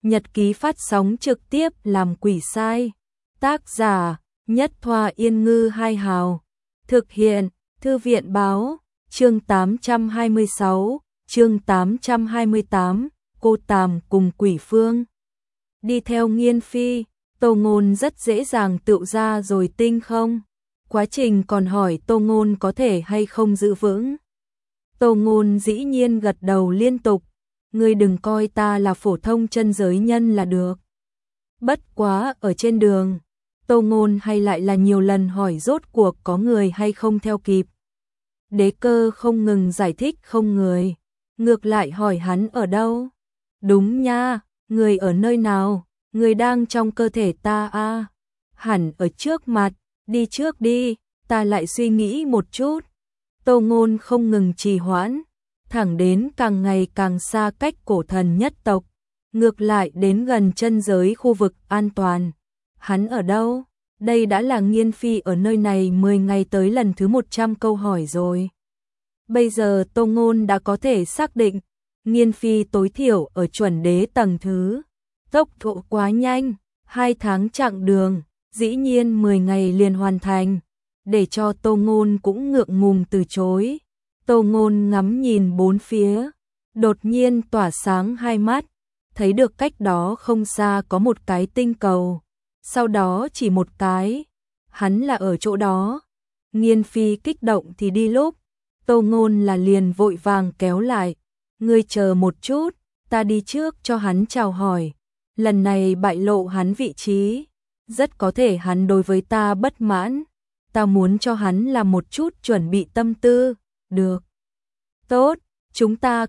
nhật ký phát sóng trực tiếp làm quỷ sai. Tác giả: Nhất Thoa Yên Ngư Hai Hào. Thực hiện: Thư viện báo. Chương 826, chương 828, cô Tàm cùng Quỷ Phương. Đi theo Nghiên Phi, Tô Ngôn rất dễ dàng tựu ra rồi tinh không. Quá trình còn hỏi Tô Ngôn có thể hay không giữ vững. Tô Ngôn dĩ nhiên gật đầu liên tục. Ngươi đừng coi ta là phổ thông chân giới nhân là được. Bất quá ở trên đường, Tô Ngôn hay lại là nhiều lần hỏi rốt cuộc có người hay không theo kịp. Đế Cơ không ngừng giải thích không người, ngược lại hỏi hắn ở đâu. Đúng nha, người ở nơi nào, người đang trong cơ thể ta à? Hẳn ở trước mặt, đi trước đi, ta lại suy nghĩ một chút. Tô Ngôn không ngừng trì hoãn, thẳng đến càng ngày càng xa cách cổ thần nhất tộc, ngược lại đến gần chân giới khu vực an toàn. Hắn ở đâu? Đây đã là Nghiên Phi ở nơi này 10 ngày tới lần thứ 100 câu hỏi rồi. Bây giờ Tô Ngôn đã có thể xác định, Nghiên Phi tối thiểu ở chuẩn đế tầng thứ. Tốc độ quá nhanh, 2 tháng chặng đường, dĩ nhiên 10 ngày liền hoàn thành, để cho Tô Ngôn cũng ngượng ngùng từ chối. Tô Ngôn ngắm nhìn bốn phía, đột nhiên tỏa sáng hai mắt, thấy được cách đó không xa có một cái tinh cầu. Sau đó chỉ một cái, hắn là ở chỗ đó. Nghiên Phi kích động thì đi lúc, Tô Ngôn là liền vội vàng kéo lại. Ngươi chờ một chút, ta đi trước cho hắn chào hỏi. Lần này bại lộ hắn vị trí, rất có thể hắn đối với ta bất mãn. Ta muốn cho hắn làm một chút chuẩn bị tâm tư. Được. Tốt, chúng ta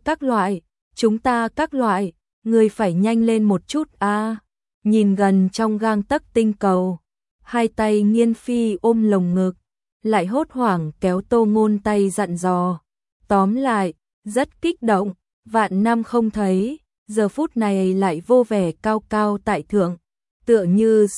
các loại, ngươi phải nhanh lên một chút a. Nhìn gần trong gang tấc tinh cầu, hai tay Nghiên Phi ôm lồng ngực, lại hốt hoảng kéo Tô Ngôn tay dặn dò. Tóm lại, rất kích động, vạn năm không thấy, giờ phút này lại vô vẻ cao cao tại thượng, tựa như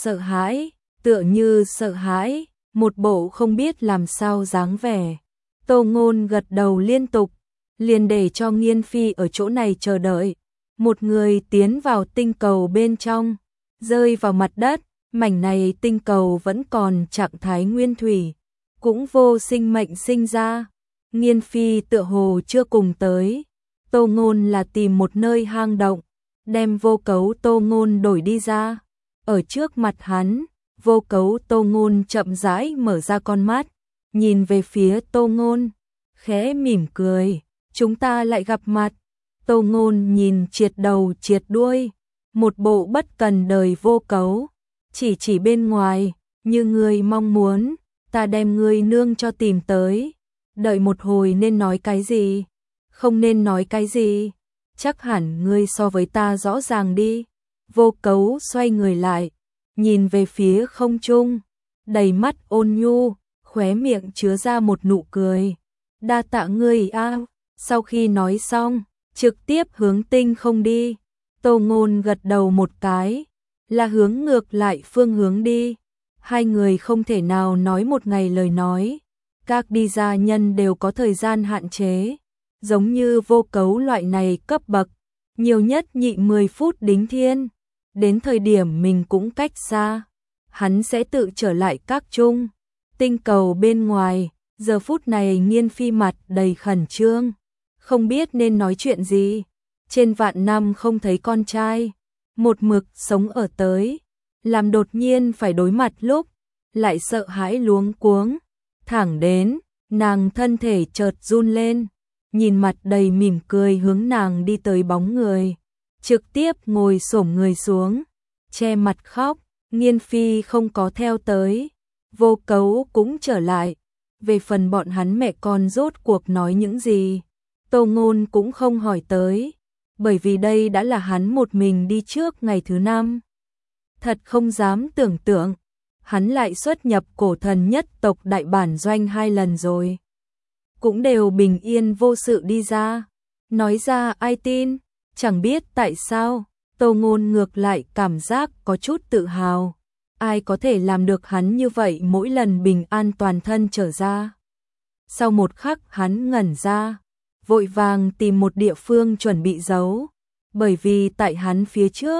sợ hãi, một bộ không biết làm sao dáng vẻ. Tô Ngôn gật đầu liên tục, liền để cho Nghiên Phi ở chỗ này chờ đợi. Một người tiến vào tinh cầu bên trong, rơi vào mặt đất, mảnh này tinh cầu vẫn còn trạng thái nguyên thủy, cũng vô sinh mệnh sinh ra. Nghiên Phi tựa hồ chưa cùng tới, Tô Ngôn là tìm một nơi hang động, đem vô cấu Tô Ngôn đổi đi ra. Ở trước mặt hắn, vô cấu Tô Ngôn chậm rãi mở ra con mắt, nhìn về phía Tô Ngôn, khẽ mỉm cười, chúng ta lại gặp mặt. Tô Ngôn nhìn triệt đầu triệt đuôi, một bộ bất cần đời vô cấu, chỉ bên ngoài, như ngươi mong muốn, ta đem ngươi nương cho tìm tới. Đợi một hồi nên nói cái gì? Không nên nói cái gì? Chắc hẳn ngươi so với ta rõ ràng đi. Vô cấu xoay người lại, nhìn về phía không trung, đầy mắt ôn nhu, khóe miệng chứa ra một nụ cười. Đa tạ ngươi a. Sau khi nói xong, trực tiếp hướng tinh không đi. Tô Ngôn gật đầu một cái, là hướng ngược lại phương hướng đi. Hai người không thể nào nói một ngày lời nói. Các đi gia nhân đều có thời gian hạn chế, giống như vô cấu loại này cấp bậc, nhiều nhất nhị 10 phút đính thiên. Đến thời điểm mình cũng cách xa, hắn sẽ tự trở lại các trung. Tinh cầu bên ngoài, giờ phút này Nghiên Phi mặt đầy khẩn trương, không biết nên nói chuyện gì. Trên vạn năm không thấy con trai, một mực sống ở tới, làm đột nhiên phải đối mặt lúc, lại sợ hãi luống cuống. Thẳng đến, nàng thân thể chợt run lên, nhìn mặt đầy mỉm cười hướng nàng đi tới bóng người, trực tiếp ngồi xổm người xuống, che mặt khóc. Nghiên Phi không có theo tới, vô cấu cũng trở lại. Về phần bọn hắn mẹ con rốt cuộc nói những gì, Tô Ngôn cũng không hỏi tới, bởi vì đây đã là hắn một mình đi trước ngày thứ 5. Thật không dám tưởng tượng, hắn lại xuất nhập cổ thần nhất tộc đại bản doanh 2 lần rồi, cũng đều bình yên vô sự đi ra. Nói ra ai tin, chẳng biết tại sao, Tô Ngôn ngược lại cảm giác có chút tự hào. Ai có thể làm được hắn như vậy mỗi lần bình an toàn thân trở ra. Sau một khắc hắn ngẩn ra, vội vàng tìm một địa phương chuẩn bị giấu, bởi vì tại hắn phía trước,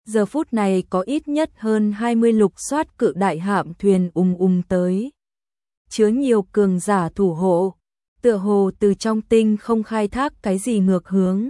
Giờ phút này có ít nhất hơn 20 lục soát cự đại hạm thuyền tới. Chứa nhiều cường giả thủ hộ, tựa hồ từ trong tinh không khai thác cái gì ngược hướng.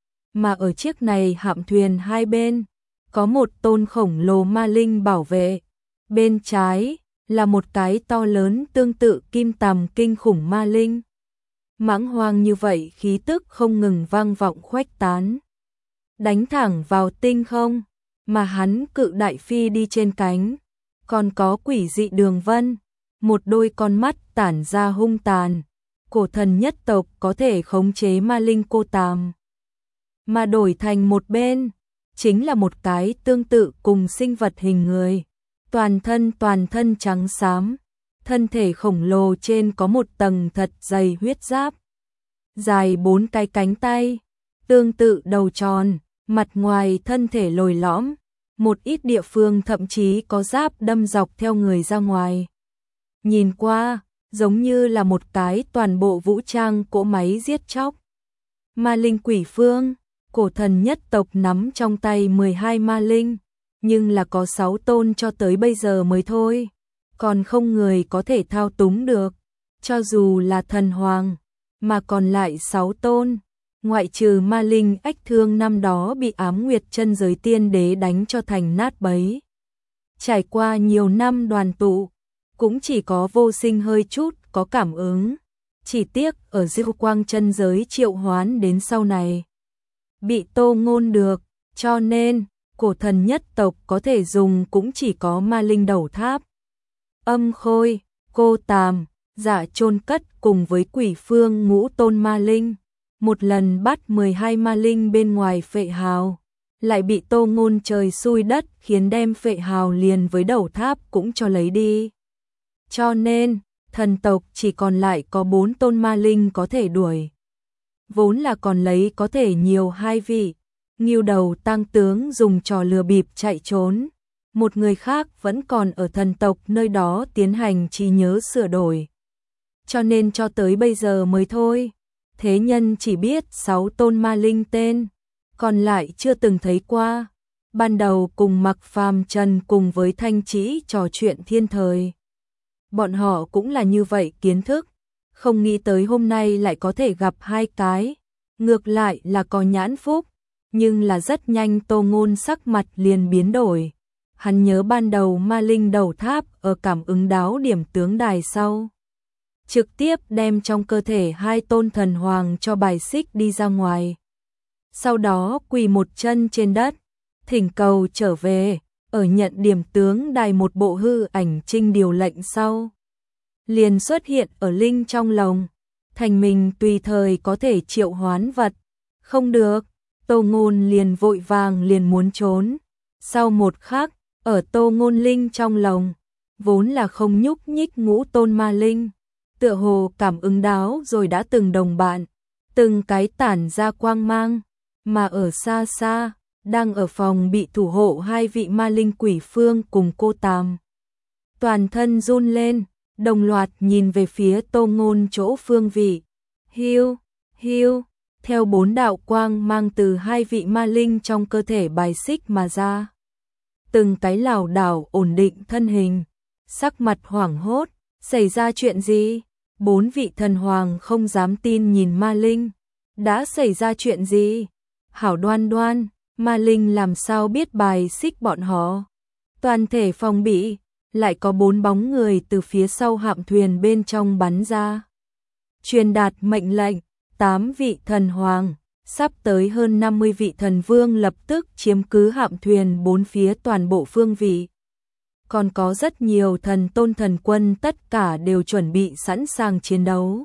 Mà ở chiếc này hạm thuyền hai bên, có một tôn khổng lồ ma linh bảo vệ. Bên trái là một cái to lớn tương tự kim tằm kinh khủng ma linh. Mãng hoang như vậy khí tức không ngừng vang vọng khuếch tán. Đánh thẳng vào tinh không, mà hắn cự đại phi đi trên cánh. Còn có quỷ dị đường vân, một đôi con mắt tản ra hung tàn. Cổ thần nhất tộc có thể khống chế ma linh cô tàm. Mà đổi thành một bên, chính là một cái tương tự cùng sinh vật hình người. Toàn thân trắng xám, thân thể khổng lồ trên có một tầng thật dày huyết giáp. Dài 4 cái cánh tay, tương tự đầu tròn, mặt ngoài thân thể lồi lõm, một ít địa phương thậm chí có giáp đâm dọc theo người ra ngoài. Nhìn qua, giống như là một cái toàn bộ vũ trang cỗ máy giết chóc. Ma linh quỷ phương, cổ thần nhất tộc nắm trong tay 12 ma linh, nhưng là có 6 tôn cho tới bây giờ mới thôi, còn không người có thể thao túng được, cho dù là thần hoàng, mà còn lại 6 tôn, ngoại trừ ma linh ách thương năm đó bị ám nguyệt chân giới tiên đế đánh cho thành nát bấy. Trải qua nhiều năm đoàn tụ, cũng chỉ có vô sinh hơi chút có cảm ứng, chỉ tiếc ở diêu quang chân giới triệu hoán đến sau này. Bị Tô Ngôn được, cho nên cổ thần nhất tộc có thể dùng cũng chỉ có ma linh đầu tháp. Âm khôi, cô tàm, dạ chôn cất cùng với quỷ phương ngũ tôn ma linh. Một lần bắt 12 ma linh bên ngoài phệ hào, lại bị Tô Ngôn trời xui đất khiến đem phệ hào liền với đầu tháp cũng cho lấy đi. Cho nên, thần tộc chỉ còn lại có 4 tôn ma linh có thể đuổi. Vốn là còn lấy có thể nhiều 2 vị. Ngưu đầu tăng tướng dùng trò lừa bịp chạy trốn. Một người khác vẫn còn ở thần tộc nơi đó tiến hành trí nhớ sửa đổi. Cho nên cho tới bây giờ mới thôi. Thế nhân chỉ biết 6 tôn ma linh tên, còn lại chưa từng thấy qua. Ban đầu cùng Mặc Phàm Trần cùng với Thanh Trĩ trò chuyện thiên thời. Bọn họ cũng là như vậy kiến thức, không nghĩ tới hôm nay lại có thể gặp 2 cái. Ngược lại là có nhãn phúc, nhưng là rất nhanh Tô Ngôn sắc mặt liền biến đổi. Hắn nhớ ban đầu ma linh đầu tháp ở cảm ứng đáo điểm tướng đài sau. Trực tiếp đem trong cơ thể 2 tôn thần hoàng cho bài xích đi ra ngoài. Sau đó quỳ một chân trên đất, thỉnh cầu trở về, ở nhận điểm tướng đài một bộ hư ảnh trinh điều lệnh sau. Liền xuất hiện ở linh trong lồng, thành mình tùy thời có thể triệu hoán vật. Không được, Tô Ngôn liền vội vàng liền muốn trốn. Sau một khắc, ở Tô Ngôn linh trong lồng, vốn là không nhúc nhích ngũ tôn ma linh. Tựa hồ cảm ứng đáo rồi đã từng đồng bạn, từng cái tản ra quang mang, mà ở xa xa, đang ở phòng bị thủ hộ 2 vị ma linh quỷ phương cùng cô tàm. Toàn thân run lên, đồng loạt nhìn về phía Tô Ngôn chỗ phương vị. Hiu, hiu, theo 4 đạo quang mang từ 2 vị ma linh trong cơ thể bài xích mà ra. Từng cái lảo đảo ổn định thân hình, sắc mặt hoảng hốt, xảy ra chuyện gì? 4 vị thần hoàng không dám tin nhìn ma linh. Đã xảy ra chuyện gì? Hảo Đoan Đoan, ma linh làm sao biết bài xích bọn họ? Toàn thể phòng bị, lại có 4 bóng người từ phía sau hạm thuyền bên trong bắn ra. Truyền đạt mệnh lệnh, 8 vị thần hoàng, sắp tới hơn 50 vị thần vương lập tức chiếm cứ hạm thuyền 4 phía toàn bộ phương vị. Còn có rất nhiều thần tôn thần quân tất cả đều chuẩn bị sẵn sàng chiến đấu.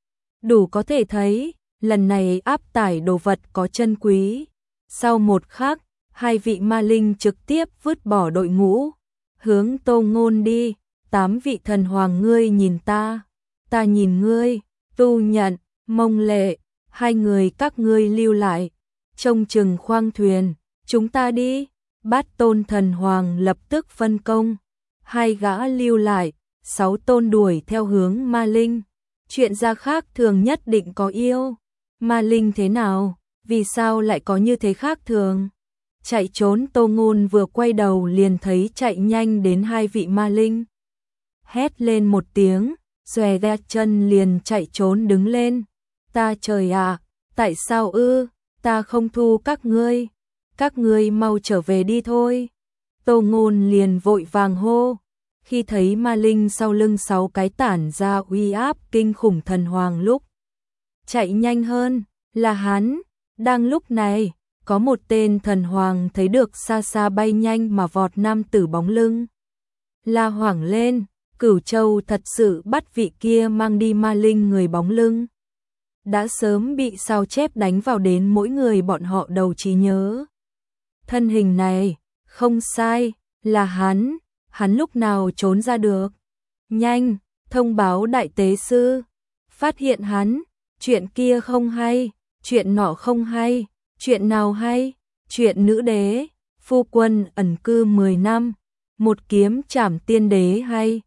Đủ có thể thấy, lần này áp tải đồ vật có chân quý. Sau một khắc, 2 vị ma linh trực tiếp vứt bỏ đội ngũ, hướng Tô Ngôn đi. 8 vị thần hoàng ngươi nhìn ta nhìn ngươi, Tu Nhận, Mông Lệ, 2 người các ngươi lưu lại, trông chừng khoang thuyền, chúng ta đi. Bát tôn thần hoàng lập tức phân công, 2 gã lưu lại, 6 tôn đuổi theo hướng ma linh. Chuyện ra khác thường nhất định có yêu. Ma linh thế nào? Vì sao lại có như thế khác thường? chạy trốn. Tô Ngôn vừa quay đầu liền thấy chạy nhanh đến hai vị ma linh. Hét lên một tiếng, xòe ra chân liền chạy trốn đứng lên. Ta trời ạ, tại sao ư, ta không thu các ngươi mau trở về đi thôi. Tô Ngôn liền vội vàng hô, khi thấy ma linh sau lưng 6 cái tản ra uy áp kinh khủng thần hoàng lúc chạy nhanh hơn, là hắn. Đang lúc này, có một tên thần hoàng thấy được xa xa bay nhanh mà vọt nam tử bóng lưng. La hoảng lên, Cửu Châu thật sự bắt vị kia mang đi ma linh người bóng lưng. Đã sớm bị sao chép đánh vào đến mỗi người bọn họ đầu trí nhớ. Thân hình này, không sai, là hắn lúc nào trốn ra được. Nhanh, thông báo đại tế sư, phát hiện hắn, chuyện kia không hay, chuyện nọ không hay, chuyện nào hay, chuyện nữ đế, phu quân ẩn cư 10 năm, một kiếm trảm tiên đế hay.